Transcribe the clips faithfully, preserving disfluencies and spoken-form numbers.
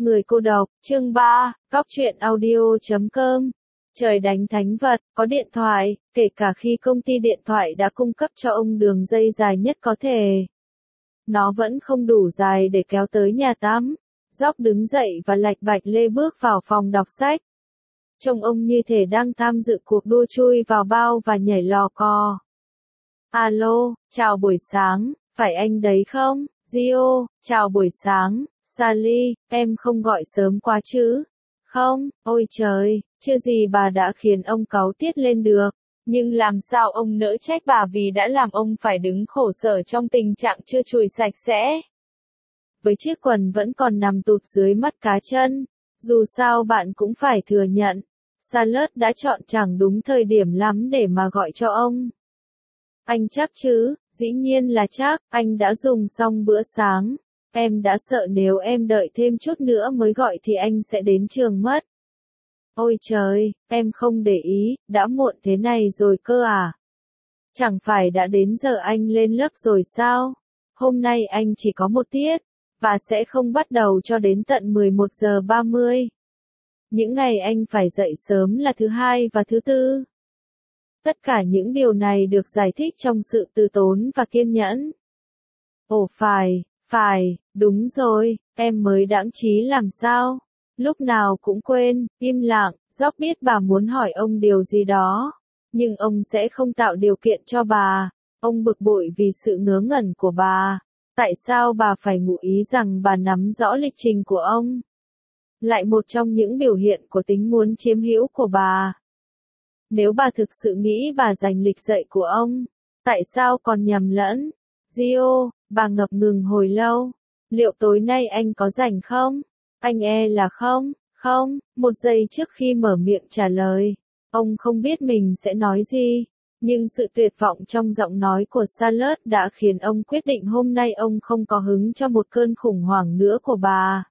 Người cô độc, chương ba, góc truyện audio chấm com. Trời đánh thánh vật, có điện thoại, kể cả khi công ty điện thoại đã cung cấp cho ông đường dây dài nhất có thể. Nó vẫn không đủ dài để kéo tới nhà tắm. Dóc đứng dậy và lạch bạch lê bước vào phòng đọc sách. Trông ông như thể đang tham dự cuộc đua chui vào bao và nhảy lò cò. Alo, chào buổi sáng, phải anh đấy không? Gio, chào buổi sáng. Sally, em không gọi sớm quá chứ? Không, ôi trời, chưa gì bà đã khiến ông cáu tiết lên được. Nhưng làm sao ông nỡ trách bà vì đã làm ông phải đứng khổ sở trong tình trạng chưa chùi sạch sẽ. Với chiếc quần vẫn còn nằm tụt dưới mắt cá chân. Dù sao bạn cũng phải thừa nhận. Charlotte đã chọn chẳng đúng thời điểm lắm để mà gọi cho ông. Anh chắc chứ? Dĩ nhiên là chắc, anh đã dùng xong bữa sáng. Em đã sợ nếu em đợi thêm chút nữa mới gọi thì anh sẽ đến trường mất. Ôi trời, em không để ý, đã muộn thế này rồi cơ à? Chẳng phải đã đến giờ anh lên lớp rồi sao? Hôm nay anh chỉ có một tiết, và sẽ không bắt đầu cho đến tận mười một giờ ba mươi. Những ngày anh phải dậy sớm là thứ hai và thứ tư. Tất cả những điều này được giải thích trong sự từ tốn và kiên nhẫn. Ồ phải, phải, đúng rồi, em mới đãng trí làm sao? Lúc nào cũng quên, im lặng, Dóc biết bà muốn hỏi ông điều gì đó. Nhưng ông sẽ không tạo điều kiện cho bà. Ông bực bội vì sự ngớ ngẩn của bà. Tại sao bà phải ngụ ý rằng bà nắm rõ lịch trình của ông? Lại một trong những biểu hiện của tính muốn chiếm hữu của bà. Nếu bà thực sự nghĩ bà giành lịch dậy của ông, tại sao còn nhầm lẫn? Gio, bà ngập ngừng hồi lâu. Liệu tối nay anh có rảnh không? Anh e là không, không, một giây trước khi mở miệng trả lời. Ông không biết mình sẽ nói gì. Nhưng sự tuyệt vọng trong giọng nói của Charlotte đã khiến ông quyết định hôm nay ông không có hứng cho một cơn khủng hoảng nữa của bà.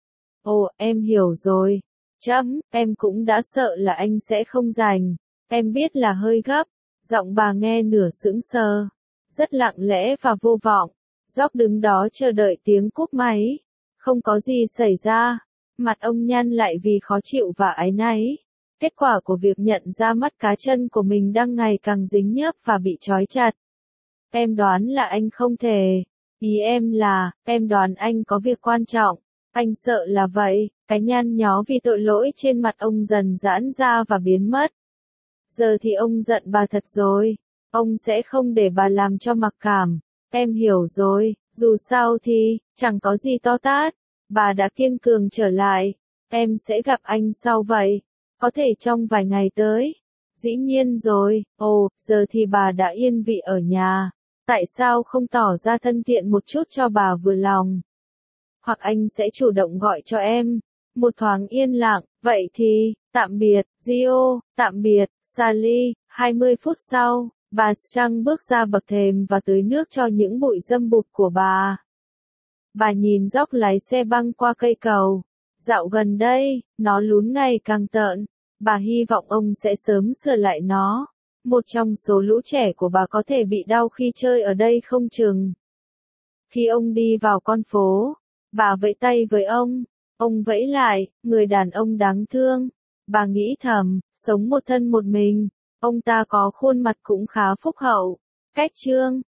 Ồ, em hiểu rồi. Chấm, em cũng đã sợ là anh sẽ không rảnh. Em biết là hơi gấp. Giọng bà nghe nửa sững sờ. Rất lặng lẽ và vô vọng. Dóc đứng đó chờ đợi tiếng cúp máy. Không có gì xảy ra. Mặt ông nhăn lại vì khó chịu và áy náy. Kết quả của việc nhận ra mắt cá chân của mình đang ngày càng dính nhớp và bị trói chặt. Em đoán là anh không thể. Ý em là, em đoán anh có việc quan trọng. Anh sợ là vậy. Cái nhăn nhó vì tội lỗi trên mặt ông dần giãn ra và biến mất. Giờ thì ông giận bà thật rồi. Ông sẽ không để bà làm cho mặc cảm. Em hiểu rồi, dù sao thì, chẳng có gì to tát. Bà đã kiên cường trở lại. Em sẽ gặp anh sau vậy. Có thể trong vài ngày tới. Dĩ nhiên rồi, ồ, giờ thì bà đã yên vị ở nhà. Tại sao không tỏ ra thân thiện một chút cho bà vừa lòng? Hoặc anh sẽ chủ động gọi cho em. Một thoáng yên lặng, vậy thì, tạm biệt, Gio, tạm biệt, Sally. hai mươi phút sau, bà Strang bước ra bậc thềm và tưới nước cho những bụi dâm bụt của bà. Bà nhìn Dóc lái xe băng qua cây cầu. Dạo gần đây, nó lún ngày càng tợn. Bà hy vọng ông sẽ sớm sửa lại nó. Một trong số lũ trẻ của bà có thể bị đau khi chơi ở đây không chừng. Khi ông đi vào con phố, bà vẫy tay với ông. Ông vẫy lại, người đàn ông đáng thương. Bà nghĩ thầm, sống một thân một mình. Ông ta có khuôn mặt cũng khá phúc hậu. Cách trương,